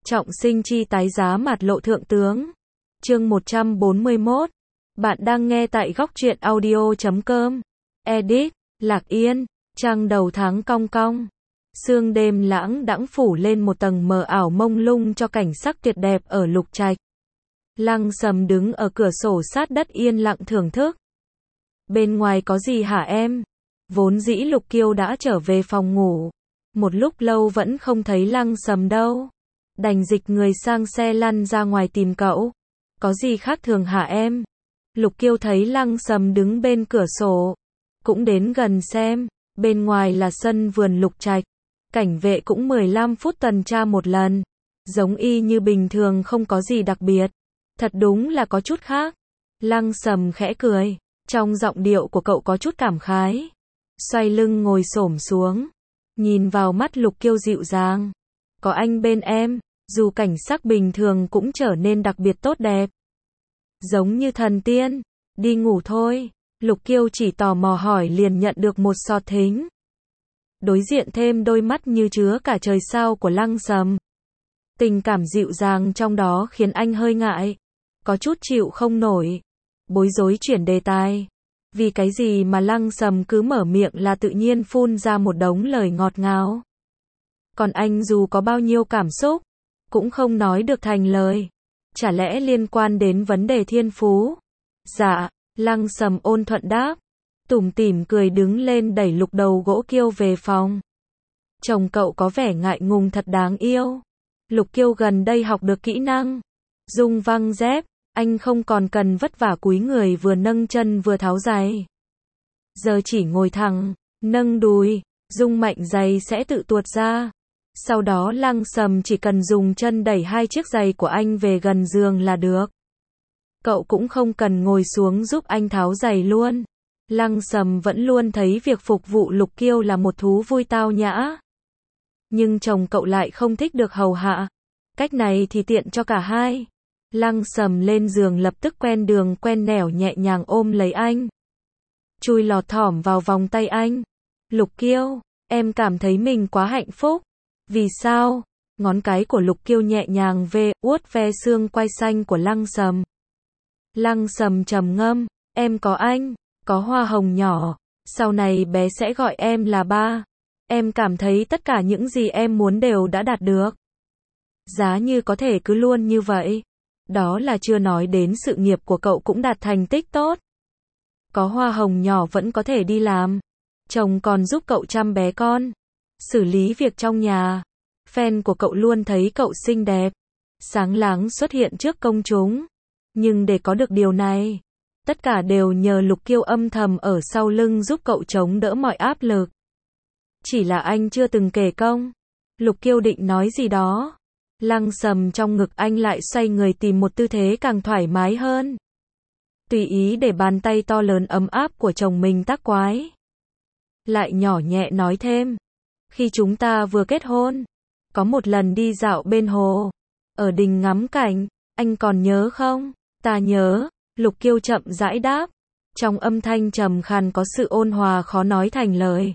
Trọng sinh chi tái giá mạt lộ thượng tướng. Chương 141. Bạn đang nghe tại góc truyện audio.com. Edit, Lạc Yên, trăng đầu tháng cong cong. Sương đêm lãng đãng phủ lên một tầng mờ ảo mông lung cho cảnh sắc tuyệt đẹp ở Lục Trạch. Lăng Sầm đứng ở cửa sổ sát đất yên lặng thưởng thức. Bên ngoài có gì hả em? Vốn dĩ Lục Kiêu đã trở về phòng ngủ. Một lúc lâu vẫn không thấy Lăng Sầm đâu. Đành dịch người sang xe lăn ra ngoài tìm cậu. Có gì khác thường hả em? Lục Kiêu thấy Lăng Sầm đứng bên cửa sổ. Cũng đến gần xem. Bên ngoài là sân vườn Lục Trạch. Cảnh vệ cũng 15 phút tuần tra một lần. Giống y như bình thường, không có gì đặc biệt. Thật đúng là có chút khác. Lăng Sầm khẽ cười. Trong giọng điệu của cậu có chút cảm khái. Xoay lưng ngồi xổm xuống. Nhìn vào mắt Lục Kiêu dịu dàng. Có anh bên em, dù cảnh sắc bình thường cũng trở nên đặc biệt tốt đẹp. Giống như thần tiên. Đi ngủ thôi. Lục Kiêu chỉ tò mò hỏi liền nhận được một sọt thính. Đối diện thêm đôi mắt như chứa cả trời sao của Lăng Sầm. Tình cảm dịu dàng trong đó khiến anh hơi ngại. Có chút chịu không nổi. Bối rối chuyển đề tài. Vì cái gì mà Lăng Sầm cứ mở miệng là tự nhiên phun ra một đống lời ngọt ngào. Còn anh dù có bao nhiêu cảm xúc, cũng không nói được thành lời. Chả lẽ liên quan đến vấn đề thiên phú? Dạ, Lăng Sầm ôn thuận đáp. Tủm tỉm cười đứng lên đẩy Lục Đầu Gỗ Kiêu về phòng. Chồng cậu có vẻ ngại ngùng thật đáng yêu. Lục Kiêu gần đây học được kỹ năng dung văng dép, anh không còn cần vất vả cúi người vừa nâng chân vừa tháo giày. Giờ chỉ ngồi thẳng, nâng đùi, dung mạnh giày sẽ tự tuột ra. Sau đó Lăng Sầm chỉ cần dùng chân đẩy hai chiếc giày của anh về gần giường là được. Cậu cũng không cần ngồi xuống giúp anh tháo giày luôn. Lăng Sầm vẫn luôn thấy việc phục vụ Lục Kiêu là một thú vui tao nhã. Nhưng chồng cậu lại không thích được hầu hạ. Cách này thì tiện cho cả hai. Lăng Sầm lên giường lập tức quen đường quen nẻo nhẹ nhàng ôm lấy anh. Chui lọt thỏm vào vòng tay anh. Lục Kiêu, em cảm thấy mình quá hạnh phúc. Vì sao? Ngón cái của Lục Kiêu nhẹ nhàng vuốt ve xương quai xanh của Lăng Sầm. Lăng Sầm trầm ngâm, em có anh, có hoa hồng nhỏ, sau này bé sẽ gọi em là ba. Em cảm thấy tất cả những gì em muốn đều đã đạt được. Giá như có thể cứ luôn như vậy. Đó là chưa nói đến sự nghiệp của cậu cũng đạt thành tích tốt. Có hoa hồng nhỏ vẫn có thể đi làm. Chồng còn giúp cậu chăm bé con, xử lý việc trong nhà. Fan của cậu luôn thấy cậu xinh đẹp, sáng láng xuất hiện trước công chúng. Nhưng để có được điều này, tất cả đều nhờ Lục Kiêu âm thầm ở sau lưng giúp cậu chống đỡ mọi áp lực. Chỉ là anh chưa từng kể công. Lục Kiêu định nói gì đó. Lăng Sầm trong ngực anh lại xoay người tìm một tư thế càng thoải mái hơn. Tùy ý để bàn tay to lớn ấm áp của chồng mình tác quái. Lại nhỏ nhẹ nói thêm. Khi chúng ta vừa kết hôn, có một lần đi dạo bên hồ, ở đình ngắm cảnh, anh còn nhớ không? Ta nhớ, Lục Kiêu chậm rãi đáp. Trong âm thanh trầm khàn có sự ôn hòa khó nói thành lời.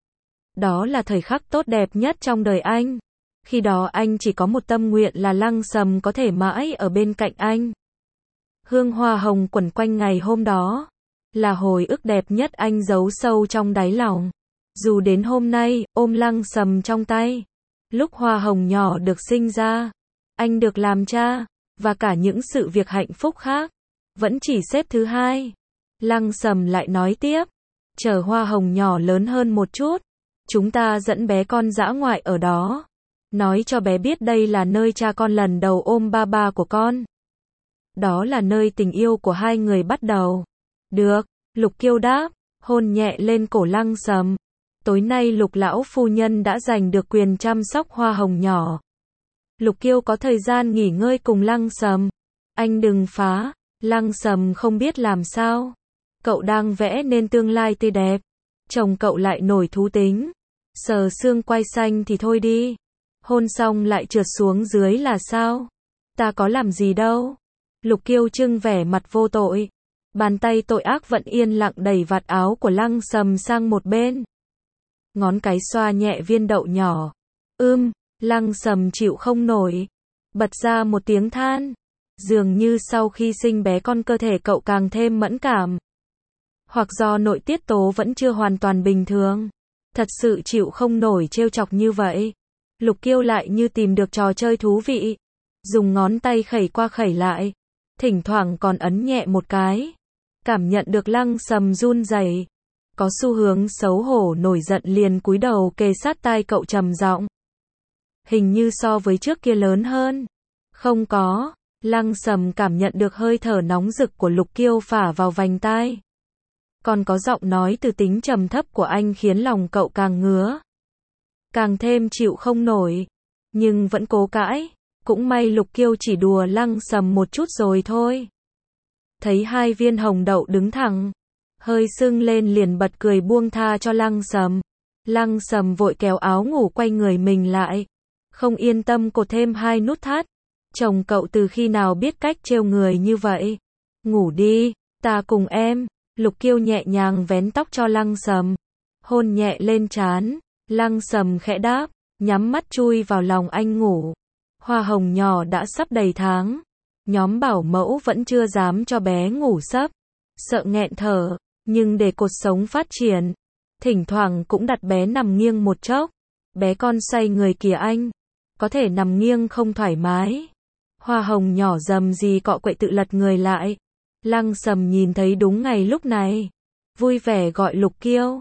Đó là thời khắc tốt đẹp nhất trong đời anh. Khi đó anh chỉ có một tâm nguyện là Lăng Sầm có thể mãi ở bên cạnh anh. Hương hoa hồng quẩn quanh ngày hôm đó là hồi ức đẹp nhất anh giấu sâu trong đáy lòng. Dù đến hôm nay, ôm Lăng Sầm trong tay, lúc hoa hồng nhỏ được sinh ra, anh được làm cha, và cả những sự việc hạnh phúc khác, vẫn chỉ xếp thứ hai. Lăng Sầm lại nói tiếp, chờ hoa hồng nhỏ lớn hơn một chút, chúng ta dẫn bé con dã ngoại ở đó. Nói cho bé biết đây là nơi cha con lần đầu ôm ba của con. Đó là nơi tình yêu của hai người bắt đầu. Được, Lục Kiêu đáp, hôn nhẹ lên cổ Lăng Sầm. Tối nay Lục lão phu nhân đã giành được quyền chăm sóc hoa hồng nhỏ. Lục Kiêu có thời gian nghỉ ngơi cùng Lăng Sầm. Anh đừng phá. Lăng Sầm không biết làm sao. Cậu đang vẽ nên tương lai tươi đẹp. Chồng cậu lại nổi thú tính. Sờ xương quai xanh thì thôi đi. Hôn xong lại trượt xuống dưới là sao? Ta có làm gì đâu. Lục Kiêu trưng vẻ mặt vô tội. Bàn tay tội ác vẫn yên lặng đẩy vạt áo của Lăng Sầm sang một bên. Ngón cái xoa nhẹ viên đậu nhỏ. Lăng Sầm chịu không nổi. bật ra một tiếng than. Dường như sau khi sinh bé con cơ thể cậu càng thêm mẫn cảm. Hoặc do nội tiết tố vẫn chưa hoàn toàn bình thường. Thật sự chịu không nổi trêu chọc như vậy. Lục Kiêu lại như tìm được trò chơi thú vị. Dùng ngón tay khẩy qua khẩy lại. Thỉnh thoảng còn ấn nhẹ một cái. Cảm nhận được Lăng Sầm run rẩy, có xu hướng xấu hổ nổi giận liền cúi đầu kề sát tai cậu trầm giọng. Hình như so với trước kia lớn hơn. Không có. Lăng Sầm cảm nhận được hơi thở nóng rực của Lục Kiêu phả vào vành tai. Còn có giọng nói từ tính trầm thấp của anh khiến lòng cậu càng ngứa. Càng thêm chịu không nổi. Nhưng vẫn cố cãi. Cũng may Lục Kiêu chỉ đùa Lăng Sầm một chút rồi thôi. Thấy hai viên hồng đậu đứng thẳng, hơi sưng lên liền bật cười buông tha cho Lăng Sầm. Lăng Sầm vội kéo áo ngủ quay người mình lại. Không yên tâm cột thêm 2 nút thắt. Chồng cậu từ khi nào biết cách trêu người như vậy? Ngủ đi, ta cùng em. Lục Kiêu nhẹ nhàng vén tóc cho Lăng Sầm. Hôn nhẹ lên trán. Lăng Sầm khẽ đáp, nhắm mắt chui vào lòng anh ngủ. Hoa hồng nhỏ đã sắp đầy tháng. Nhóm bảo mẫu vẫn chưa dám cho bé ngủ sấp. Sợ nghẹn thở, nhưng để cột sống phát triển. Thỉnh thoảng cũng đặt bé nằm nghiêng một chốc. Bé con xoay người kìa anh. Có thể nằm nghiêng không thoải mái. Hoa hồng nhỏ rầm rì cọ quậy tự lật người lại. Lăng Sầm nhìn thấy đúng ngày lúc này. Vui vẻ gọi Lục Kiêu.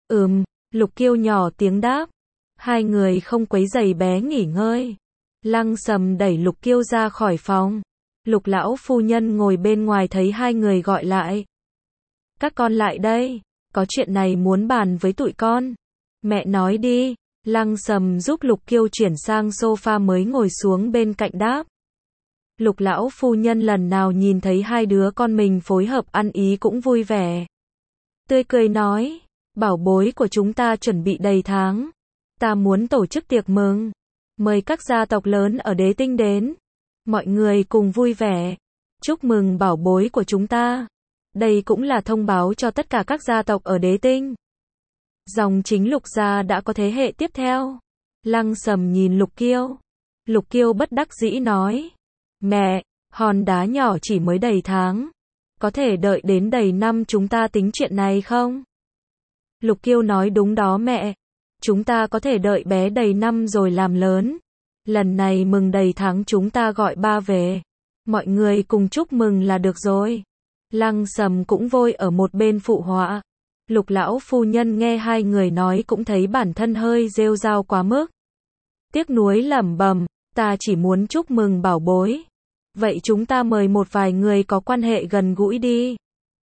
Lục Kiêu nhỏ tiếng đáp. Hai người không quấy rầy bé nghỉ ngơi. Lăng Sầm đẩy Lục Kiêu ra khỏi phòng. Lục lão phu nhân ngồi bên ngoài thấy hai người gọi lại. Các con lại đây, có chuyện này muốn bàn với tụi con. Mẹ nói đi. Lăng Sầm giúp Lục Kiêu chuyển sang sofa mới ngồi xuống bên cạnh đáp. Lục lão phu nhân lần nào nhìn thấy hai đứa con mình phối hợp ăn ý cũng vui vẻ. Tươi cười nói, bảo bối của chúng ta chuẩn bị đầy tháng. Ta muốn tổ chức tiệc mừng. Mời các gia tộc lớn ở Đế Tinh đến. Mọi người cùng vui vẻ. Chúc mừng bảo bối của chúng ta. Đây cũng là thông báo cho tất cả các gia tộc ở Đế Tinh. Dòng chính Lục gia đã có thế hệ tiếp theo. Lăng Sầm nhìn Lục Kiêu. Lục Kiêu bất đắc dĩ nói. Mẹ, hòn đá nhỏ chỉ mới đầy tháng. Có thể đợi đến đầy năm chúng ta tính chuyện này không? Lục Kiêu nói đúng đó mẹ. Chúng ta có thể đợi bé đầy năm rồi làm lớn. Lần này mừng đầy tháng chúng ta gọi ba về. Mọi người cùng chúc mừng là được rồi. Lăng Sầm cũng vội ở một bên phụ họa. Lục lão phu nhân nghe hai người nói cũng thấy bản thân hơi rêu rao quá mức. Tiếc nuối lẩm bẩm, ta chỉ muốn chúc mừng bảo bối. Vậy chúng ta mời một vài người có quan hệ gần gũi đi.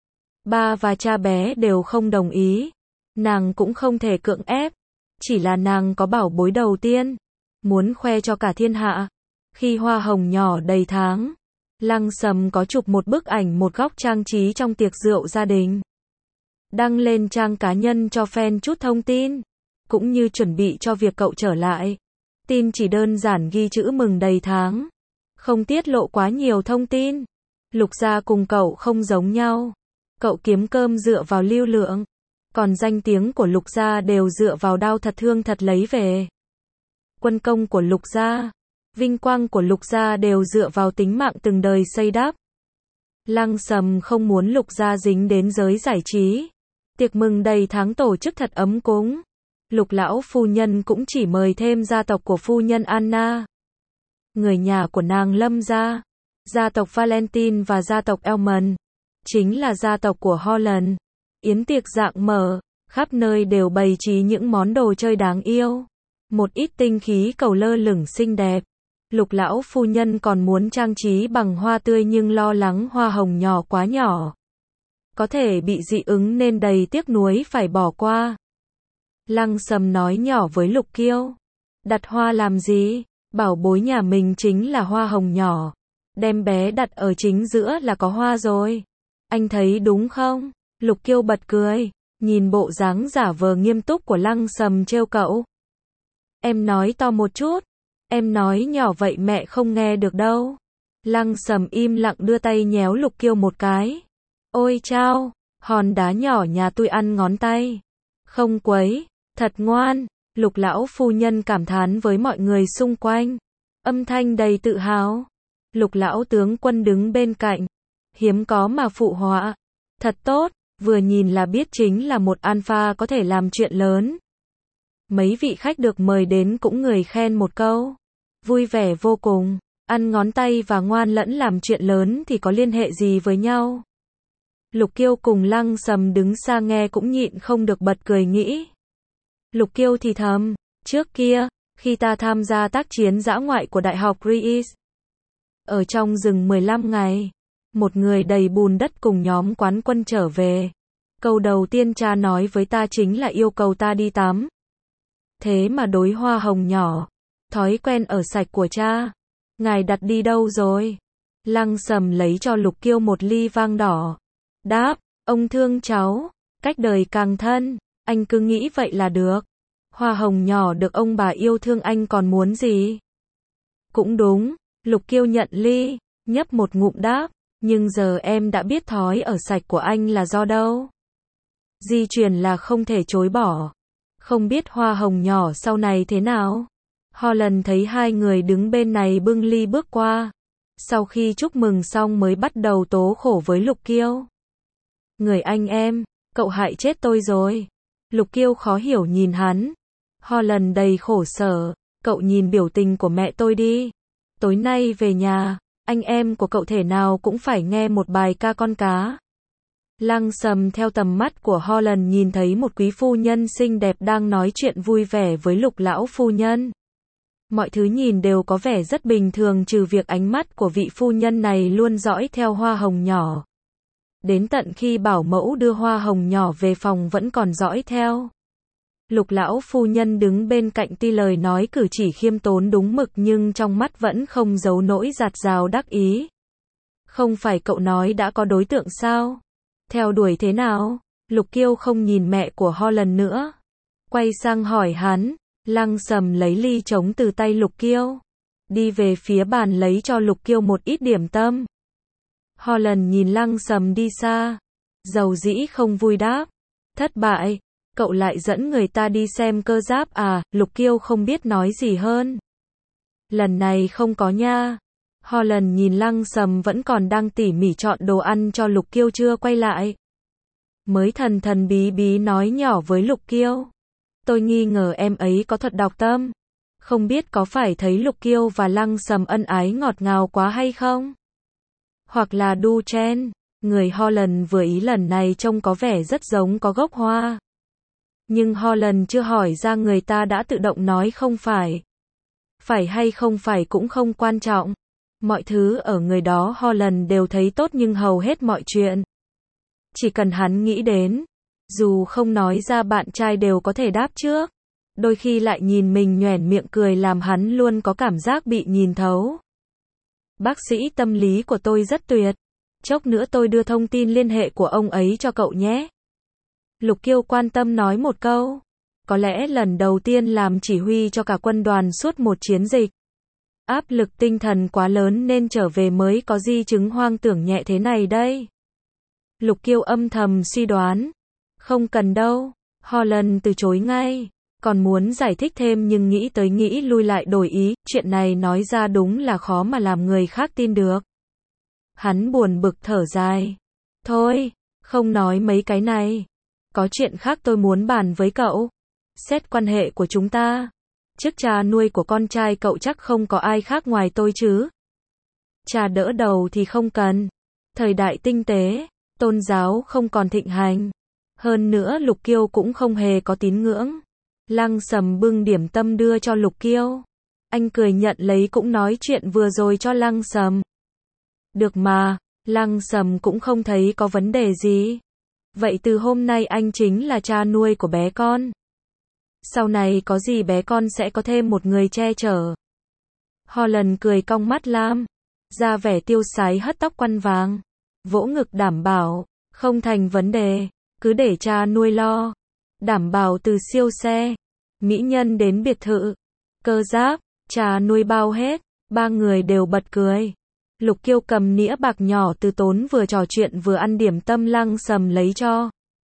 Ba và cha bé đều không đồng ý. Nàng cũng không thể cưỡng ép. Chỉ là nàng có bảo bối đầu tiên. Muốn khoe cho cả thiên hạ. Khi hoa hồng nhỏ đầy tháng. Lăng Sầm có chụp một bức ảnh một góc trang trí trong tiệc rượu gia đình. Đăng lên trang cá nhân cho fan chút thông tin. Cũng như chuẩn bị cho việc cậu trở lại. Tin chỉ đơn giản ghi chữ mừng đầy tháng. Không tiết lộ quá nhiều thông tin. Lục gia cùng cậu không giống nhau. Cậu kiếm cơm dựa vào lưu lượng. Còn danh tiếng của Lục gia đều dựa vào đau thật thương thật lấy về. Quân công của Lục gia, vinh quang của Lục gia đều dựa vào tính mạng từng đời xây đắp. Lăng Sầm không muốn Lục gia dính đến giới giải trí. Tiệc mừng đầy tháng tổ chức thật ấm cúng. Lục lão phu nhân cũng chỉ mời thêm gia tộc của phu nhân Anna. Người nhà của nàng Lâm gia, gia tộc Valentine và gia tộc Elman, chính là gia tộc của Holland. Yến tiệc rạng mở, khắp nơi đều bày trí những món đồ chơi đáng yêu. Một ít tinh khí cầu lơ lửng xinh đẹp. Lục lão phu nhân còn muốn trang trí bằng hoa tươi nhưng lo lắng hoa hồng nhỏ quá nhỏ. Có thể bị dị ứng nên đầy tiếc nuối phải bỏ qua. Lăng Sầm nói nhỏ với Lục Kiêu. Đặt hoa làm gì? Bảo bối nhà mình chính là hoa hồng nhỏ. Đem bé đặt ở chính giữa là có hoa rồi. Anh thấy đúng không? Lục Kiêu bật cười. Nhìn bộ dáng giả vờ nghiêm túc của Lăng Sầm trêu cậu. Em nói to một chút. Em nói nhỏ vậy mẹ không nghe được đâu. Lăng Sầm im lặng đưa tay nhéo Lục Kiêu một cái. Ôi chao, hòn đá nhỏ nhà tôi ăn ngón tay. Không quấy, thật ngoan. Lục lão phu nhân cảm thán với mọi người xung quanh. Âm thanh đầy tự hào. Lục lão tướng quân đứng bên cạnh. Hiếm có mà phụ họa. Thật tốt, vừa nhìn là biết chính là một alpha có thể làm chuyện lớn. Mấy vị khách được mời đến cũng người khen một câu. Vui vẻ vô cùng, ăn ngón tay và ngoan lẫn làm chuyện lớn thì có liên hệ gì với nhau. Lục Kiêu cùng Lăng Sầm đứng xa nghe cũng nhịn không được bật cười nghĩ. Lục Kiêu thì thầm, trước kia, khi ta tham gia tác chiến dã ngoại của Đại học Rees, ở trong rừng 15 ngày, một người đầy bùn đất cùng nhóm quán quân trở về. Câu đầu tiên cha nói với ta chính là yêu cầu ta đi tắm. Thế mà đối hoa hồng nhỏ, thói quen ở sạch của cha, ngài đặt đi đâu rồi? Lăng Sầm lấy cho Lục Kiêu một ly vang đỏ. Đáp, ông thương cháu, cách đời càng thân, anh cứ nghĩ vậy là được. Hoa hồng nhỏ được ông bà yêu thương anh còn muốn gì? Cũng đúng, Lục Kiêu nhận ly, nhấp một ngụm đáp, nhưng giờ em đã biết thói ở sạch của anh là do đâu. Di truyền là không thể chối bỏ. Không biết hoa hồng nhỏ sau này thế nào? Holland thấy hai người đứng bên này bưng ly bước qua. Sau khi chúc mừng xong mới bắt đầu tố khổ với Lục Kiêu. Người anh em, cậu hại chết tôi rồi. Lục Kiêu khó hiểu nhìn hắn. Holland đầy khổ sở, cậu nhìn biểu tình của mẹ tôi đi. Tối nay về nhà, anh em của cậu thể nào cũng phải nghe một bài ca con cá. Lăng Sầm theo tầm mắt của Holland nhìn thấy một quý phu nhân xinh đẹp đang nói chuyện vui vẻ với Lục lão phu nhân. Mọi thứ nhìn đều có vẻ rất bình thường trừ việc ánh mắt của vị phu nhân này luôn dõi theo hoa hồng nhỏ. Đến tận khi bảo mẫu đưa hoa hồng nhỏ về phòng vẫn còn dõi theo. Lục lão phu nhân đứng bên cạnh tuy lời nói cử chỉ khiêm tốn đúng mực nhưng trong mắt vẫn không giấu nỗi dạt dào đắc ý. Không phải cậu nói đã có đối tượng sao? Theo đuổi thế nào? Lục Kiêu không nhìn mẹ của Holland nữa. Quay sang hỏi hắn. Lăng Sầm lấy ly trống từ tay Lục Kiêu. Đi về phía bàn lấy cho Lục Kiêu một ít điểm tâm. Holland nhìn Lăng Sầm đi xa. Dầu dĩ không vui đáp. Thất bại. Cậu lại dẫn người ta đi xem cơ giáp à? Lục Kiêu không biết nói gì hơn. Lần này không có nha. Holland nhìn Lăng Sầm vẫn còn đang tỉ mỉ chọn đồ ăn cho Lục Kiêu chưa quay lại. Mới thần thần bí bí nói nhỏ với Lục Kiêu. Tôi nghi ngờ em ấy có thuật đọc tâm. Không biết có phải thấy Lục Kiêu và Lăng Sầm ân ái ngọt ngào quá hay không? Hoặc là đu chen. Người Holland vừa ý lần này trông có vẻ rất giống có gốc hoa. Nhưng Holland chưa hỏi ra người ta đã tự động nói không phải. Phải hay không phải cũng không quan trọng. Mọi thứ ở người đó Holland đều thấy tốt nhưng hầu hết mọi chuyện. Chỉ cần hắn nghĩ đến. Dù không nói ra bạn trai đều có thể đáp trước. Đôi khi lại nhìn mình nhoẻn miệng cười làm hắn luôn có cảm giác bị nhìn thấu. Bác sĩ tâm lý của tôi rất tuyệt. Chốc nữa tôi đưa thông tin liên hệ của ông ấy cho cậu nhé. Lục Kiêu quan tâm nói một câu. Có lẽ lần đầu tiên làm chỉ huy cho cả quân đoàn suốt một chiến dịch. Áp lực tinh thần quá lớn nên trở về mới có di chứng hoang tưởng nhẹ thế này đây. Lục Kiêu âm thầm suy đoán. Không cần đâu. Holland từ chối ngay. Còn muốn giải thích thêm nhưng nghĩ tới nghĩ lui lại đổi ý. Chuyện này nói ra đúng là khó mà làm người khác tin được. Hắn buồn bực thở dài. Thôi, không nói mấy cái này. Có chuyện khác tôi muốn bàn với cậu. Xét quan hệ của chúng ta. Trước cha nuôi của con trai cậu chắc không có ai khác ngoài tôi chứ. Cha đỡ đầu thì không cần. Thời đại tinh tế, tôn giáo không còn thịnh hành. Hơn nữa Lục Kiêu cũng không hề có tín ngưỡng. Lăng Sầm bưng điểm tâm đưa cho Lục Kiêu. Anh cười nhận lấy cũng nói chuyện vừa rồi cho Lăng Sầm. Được mà, Lăng Sầm cũng không thấy có vấn đề gì. Vậy từ hôm nay anh chính là cha nuôi của bé con. Sau này có gì bé con sẽ có thêm một người che chở. Holland cười cong mắt lam, ra vẻ tiêu sái hất tóc quăn vàng, vỗ ngực đảm bảo, không thành vấn đề, cứ để cha nuôi lo. Đảm bảo từ siêu xe, mỹ nhân đến biệt thự, cơ giáp, cha nuôi bao hết, ba người đều bật cười. Lục Kiêu cầm nĩa bạc nhỏ từ tốn vừa trò chuyện vừa ăn điểm tâm Lăng Sầm lấy cho.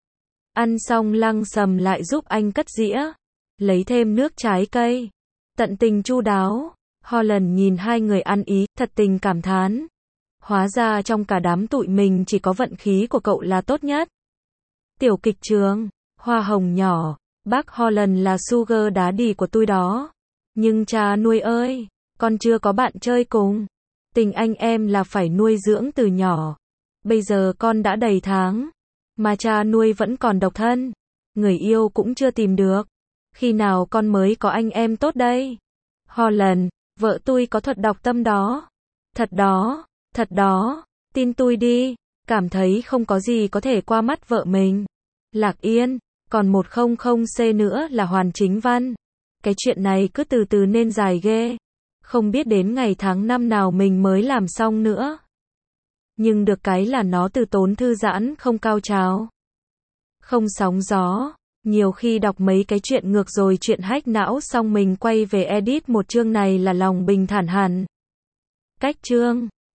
Ăn xong Lăng Sầm lại giúp anh cất dĩa, lấy thêm nước trái cây. Tận tình chu đáo, Holland nhìn hai người ăn ý, thật tình cảm thán. Hóa ra trong cả đám tụi mình chỉ có vận khí của cậu là tốt nhất. Tiểu kịch trường, hoa hồng nhỏ, bác Holland là sugar daddy của tôi đó. Nhưng cha nuôi ơi, con chưa có bạn chơi cùng. Tình anh em là phải nuôi dưỡng từ nhỏ. Bây giờ con đã đầy tháng, mà cha nuôi vẫn còn độc thân. Người yêu cũng chưa tìm được. Khi nào con mới có anh em tốt đây? Holland, vợ tôi có thuật đọc tâm đó. Thật đó, tin tôi đi. Cảm thấy không có gì có thể qua mắt vợ mình. Lạc Yên, còn 100C nữa là hoàn chính văn. Cái chuyện này cứ từ từ nên dài ghê. Không biết đến ngày tháng năm nào mình mới làm xong nữa. Nhưng được cái là nó từ tốn thư giãn không cao trào. Không sóng gió. Nhiều khi đọc mấy cái chuyện ngược rồi chuyện hack não xong mình quay về edit một chương này là lòng bình thản hẳn. Cách chương